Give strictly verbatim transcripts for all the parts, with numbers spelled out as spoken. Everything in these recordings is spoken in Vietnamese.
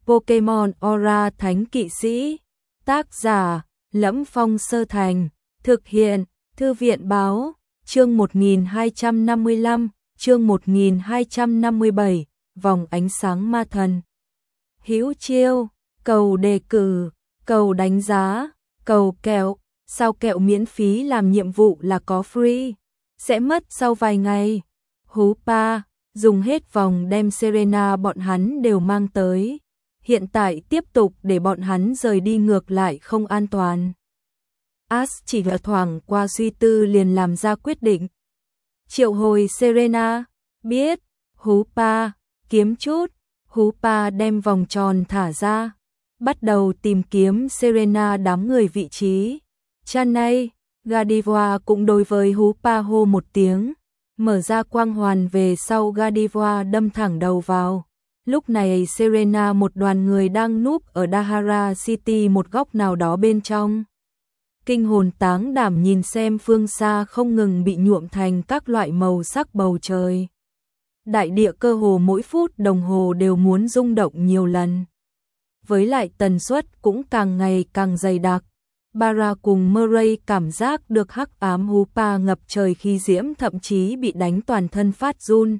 Pokemon Aura Thánh Kỵ Sĩ. Tác giả: Lẫm Phong Sơ Thành. Thực hiện: Thư viện báo. Chương một nghìn hai trăm năm mươi lăm, chương một nghìn hai trăm năm mươi bảy, Vòng Ánh Sáng Ma Thần. Hữu chiêu, cầu đề cử, cầu đánh giá, cầu kẹo, sao kẹo miễn phí làm nhiệm vụ là có free, sẽ mất sau vài ngày. Hú pa, dùng hết vòng đem Serena bọn hắn đều mang tới. Hiện tại tiếp tục để bọn hắn rời đi ngược lại không an toàn. Ash chỉ là thoảng qua suy tư liền làm ra quyết định. Triệu hồi Serena, biết, hú pa, kiếm chút, hú pa đem vòng tròn thả ra, bắt đầu tìm kiếm Serena đám người vị trí. Chanay, Gardevoir cũng đối với hú pa hô một tiếng, mở ra quang hoàn về sau Gardevoir đâm thẳng đầu vào. Lúc này Serena một đoàn người đang núp ở Dahara City một góc nào đó bên trong. Kinh hồn táng đảm nhìn xem phương xa không ngừng bị nhuộm thành các loại màu sắc bầu trời. Đại địa cơ hồ mỗi phút đồng hồ đều muốn rung động nhiều lần. Với lại tần suất cũng càng ngày càng dày đặc. Bara cùng Murray cảm giác được hắc ám hú pa ngập trời khí diễm thậm chí bị đánh toàn thân phát run.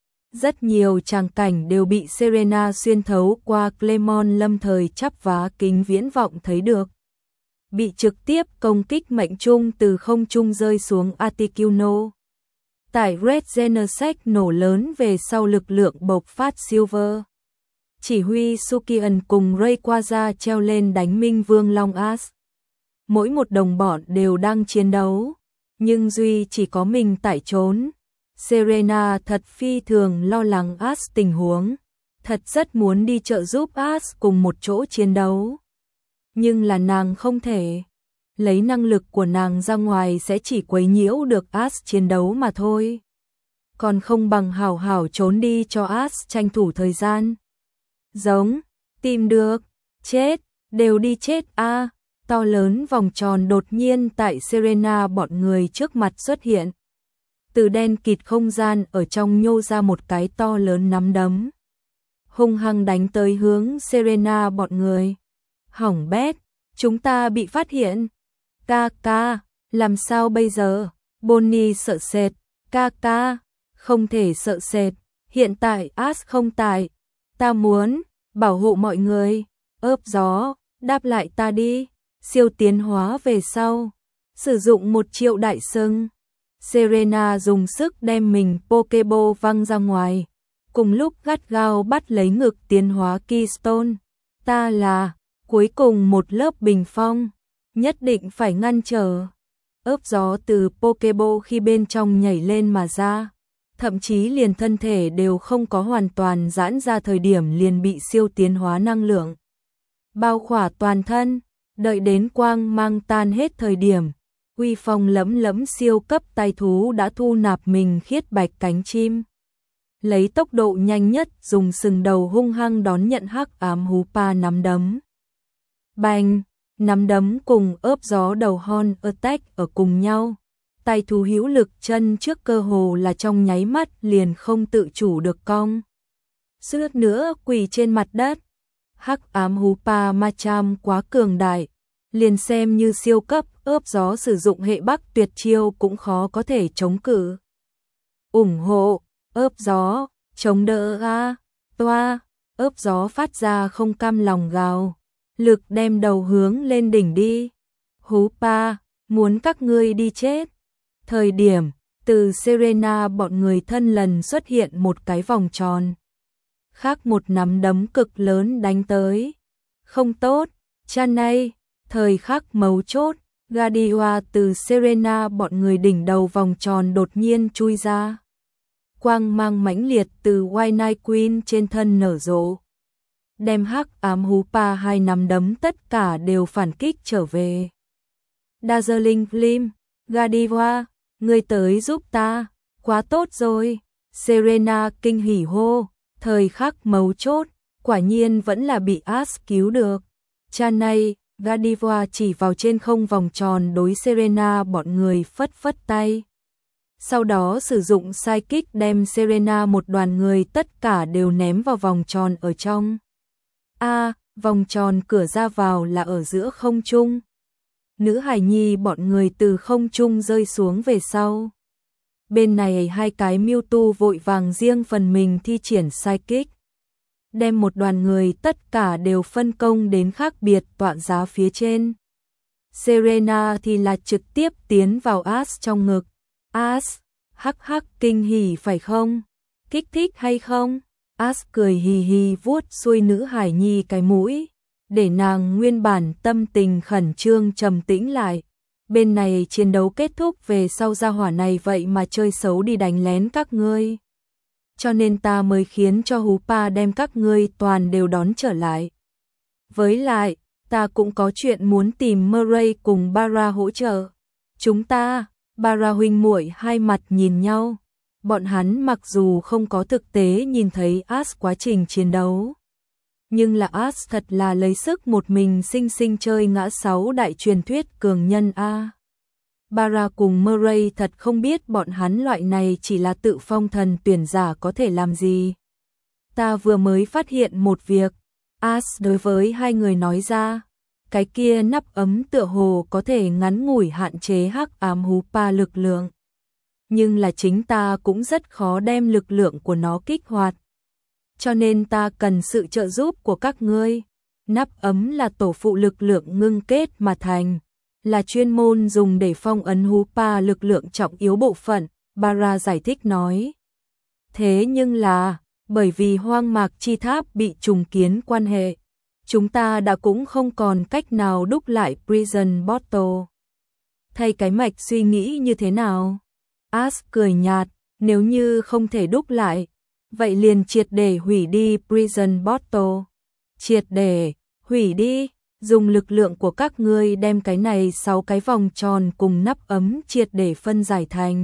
Rất nhiều tràng cảnh đều bị Serena xuyên thấu qua Clemon lâm thời chắp vá kính viễn vọng thấy được. Bị trực tiếp công kích mệnh trung từ không trung rơi xuống Articuno. Tại Red Genesect nổ lớn về sau lực lượng bộc phát Silver. Chỉ huy Sukian cùng Rayquaza treo lên đánh Minh Vương Long Ash. Mỗi một đồng bọn đều đang chiến đấu, nhưng duy chỉ có mình tại trốn. Serena thật phi thường lo lắng Ash tình huống, thật rất muốn đi trợ giúp Ash cùng một chỗ chiến đấu. Nhưng là nàng không thể, lấy năng lực của nàng ra ngoài sẽ chỉ quấy nhiễu được Ash chiến đấu mà thôi. Còn không bằng hảo hảo trốn đi cho Ash tranh thủ thời gian. Giống, tìm được, chết, đều đi chết a. To lớn vòng tròn đột nhiên tại Serena bọn người trước mặt xuất hiện. Từ đen kịt không gian ở trong nhô ra một cái to lớn nắm đấm. Hung hăng đánh tới hướng Serena bọn người. Hỏng bét, chúng ta bị phát hiện. Ca ca, làm sao bây giờ? Bonnie sợ sệt. Ca ca, không thể sợ sệt. Hiện tại Ash không tại. Ta muốn bảo hộ mọi người. Ớp gió, đáp lại ta đi. Siêu tiến hóa về sau. Sử dụng một triệu đại sưng. Serena dùng sức đem mình Pokeball văng ra ngoài. Cùng lúc gắt gao bắt lấy ngực tiến hóa Keystone. Ta là cuối cùng một lớp bình phong. Nhất định phải ngăn trở. Ớp gió từ Pokeball khi bên trong nhảy lên mà ra. Thậm chí liền thân thể đều không có hoàn toàn giãn ra thời điểm liền bị siêu tiến hóa năng lượng bao khỏa toàn thân. Đợi đến quang mang tan hết thời điểm, uy phong lẫm lẫm siêu cấp tài thú đã thu nạp mình khiết bạch cánh chim. Lấy tốc độ nhanh nhất dùng sừng đầu hung hăng đón nhận hắc ám hú pa nắm đấm. Bành, nắm đấm cùng ớp gió đầu Horn Attack ở cùng nhau. Tài thú hữu lực chân trước cơ hồ là trong nháy mắt liền không tự chủ được cong. Suýt nữa quỳ trên mặt đất. Hắc ám hú pa Machamp quá cường đại, liền xem như siêu cấp ớp gió sử dụng hệ bắc tuyệt chiêu cũng khó có thể chống cự. Ủng hộ, ớp gió, chống đỡ a, toa, ớp gió phát ra không cam lòng gào, lực đem đầu hướng lên đỉnh đi. Hú pa, muốn các ngươi đi chết. Thời điểm, từ Serena bọn người thân lần xuất hiện một cái vòng tròn. Khác một nắm đấm cực lớn đánh tới. Không tốt, Chanay, thời khắc mấu chốt, Gardevoir từ Serena bọn người đỉnh đầu vòng tròn đột nhiên chui ra. Quang mang mãnh liệt từ White Night Queen trên thân nở rộ. Đem hắc ám hú pa hai nắm đấm tất cả đều phản kích trở về. Dazzling Gleam, Gardevoir, ngươi tới giúp ta, quá tốt rồi. Serena kinh hỉ hô. Thời khắc mấu chốt, quả nhiên vẫn là bị Ash cứu được. Chanay, Gardevoir chỉ vào trên không vòng tròn đối Serena bọn người phất phất tay. Sau đó sử dụng Psychic đem Serena một đoàn người tất cả đều ném vào vòng tròn ở trong. A, vòng tròn cửa ra vào là ở giữa không trung. Nữ hài nhi bọn người từ không trung rơi xuống về sau. Bên này hai cái Mewtwo vội vàng riêng phần mình thi triển Psychic. Đem một đoàn người tất cả đều phân công đến khác biệt tọa giá phía trên. Serena thì là trực tiếp tiến vào Ash trong ngực. Ash, hắc hắc kinh hỉ phải không? Kích thích hay không? Ash cười hì hì vuốt xuôi nữ hải nhi cái mũi, để nàng nguyên bản tâm tình khẩn trương trầm tĩnh lại. Bên này chiến đấu kết thúc về sau gia hỏa này vậy mà chơi xấu đi đánh lén các ngươi. Cho nên ta mới khiến cho Hoopa đem các ngươi toàn đều đón trở lại. Với lại, ta cũng có chuyện muốn tìm Murray cùng Bara hỗ trợ. Chúng ta, Bara huynh muội hai mặt nhìn nhau. Bọn hắn mặc dù không có thực tế nhìn thấy Ash quá trình chiến đấu, nhưng là Ash thật là lấy sức một mình sinh sinh chơi ngã sáu đại truyền thuyết cường nhân A. Bara cùng Murray thật không biết bọn hắn loại này chỉ là tự phong thần tuyển giả có thể làm gì. Ta vừa mới phát hiện một việc, Ash đối với hai người nói ra, cái kia nắp ấm tựa hồ có thể ngắn ngủi hạn chế hắc ám Hoopa lực lượng. Nhưng là chính ta cũng rất khó đem lực lượng của nó kích hoạt. Cho nên ta cần sự trợ giúp của các ngươi. Nắp ấm là tổ phụ lực lượng ngưng kết mà thành, là chuyên môn dùng để phong ấn Hoopa lực lượng trọng yếu bộ phận, Bara giải thích nói. Thế nhưng là, bởi vì hoang mạc chi tháp bị trùng kiến quan hệ, chúng ta đã cũng không còn cách nào đúc lại Prison Bottle. Thay cái mạch suy nghĩ như thế nào? Ash cười nhạt, nếu như không thể đúc lại, vậy liền triệt để hủy đi Prison Bottle. Triệt để, hủy đi, dùng lực lượng của các ngươi đem cái này sáu cái vòng tròn cùng nắp ấm triệt để phân giải thành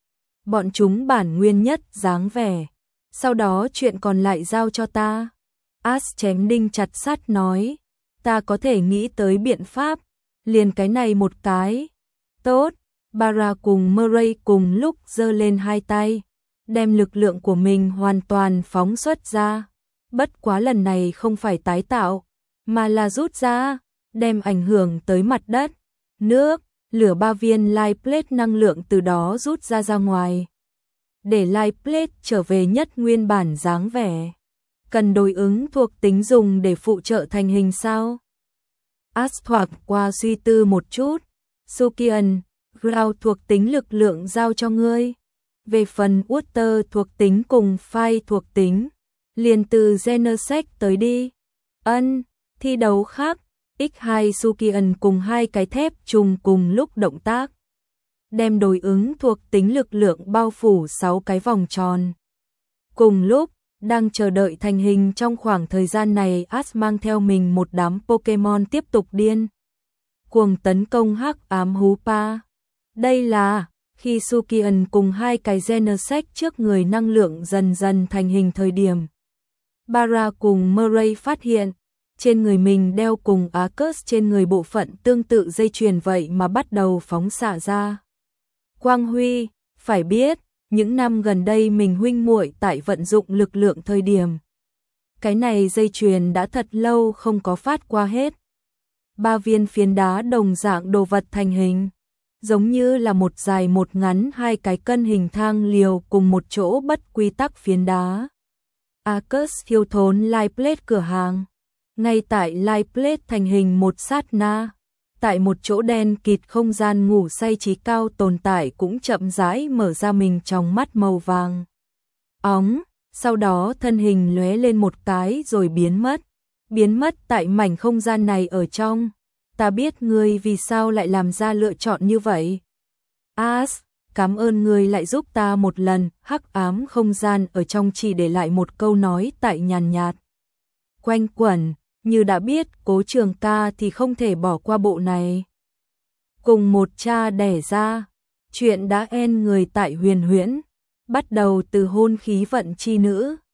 bọn chúng bản nguyên nhất dáng vẻ. Sau đó chuyện còn lại giao cho ta. Ash chém đinh chặt sắt nói, ta có thể nghĩ tới biện pháp, liền cái này một cái. Tốt. Bara cùng Murray cùng lúc giơ lên hai tay, đem lực lượng của mình hoàn toàn phóng xuất ra. Bất quá lần này không phải tái tạo, mà là rút ra, đem ảnh hưởng tới mặt đất, nước, lửa ba viên Light Plate năng lượng từ đó rút ra ra ngoài. Để Light Plate trở về nhất nguyên bản dáng vẻ. Cần đối ứng thuộc tính dùng để phụ trợ thành hình sao? Ash thoạt qua suy tư một chút. Sukian, Ground thuộc tính lực lượng giao cho ngươi. Về phần Water thuộc tính cùng Fire thuộc tính, liền từ Genesect tới đi. Ân, thi đấu khác, nhân hai Sukian cùng hai cái thép trùng cùng lúc động tác. Đem đối ứng thuộc tính lực lượng bao phủ sáu cái vòng tròn. Cùng lúc, đang chờ đợi thành hình trong khoảng thời gian này, Ash mang theo mình một đám Pokemon tiếp tục điên cuồng tấn công hắc ám Hoopa. Đây là khi Sukian cùng hai cái Genesect trước người năng lượng dần dần thành hình thời điểm. Bara cùng Murray phát hiện, trên người mình đeo cùng Arcus trên người bộ phận tương tự dây chuyền vậy mà bắt đầu phóng xạ ra quang huy. Phải biết, những năm gần đây mình huynh muội tại vận dụng lực lượng thời điểm, cái này dây chuyền đã thật lâu không có phát qua hết. Ba viên phiến đá đồng dạng đồ vật thành hình, giống như là một dài một ngắn hai cái cân hình thang liều cùng một chỗ bất quy tắc phiến đá. Arcus thiêu thốn Light Plate cửa hàng. Ngay tại Light Plate thành hình một sát na, tại một chỗ đen kịt không gian ngủ say trí cao tồn tại cũng chậm rãi mở ra mình trong mắt màu vàng óng, sau đó thân hình lóe lên một cái rồi biến mất, biến mất tại mảnh không gian này ở trong. Ta biết ngươi vì sao lại làm ra lựa chọn như vậy. Ash, cảm ơn ngươi lại giúp ta một lần. Hắc ám không gian ở trong chỉ để lại một câu nói tại nhàn nhạt quanh quẩn, như đã biết Cố Trường Ca thì không thể bỏ qua bộ này. Cùng một cha đẻ ra, chuyện đã en người tại Huyền Huyễn, bắt đầu từ hôn khí vận chi nữ.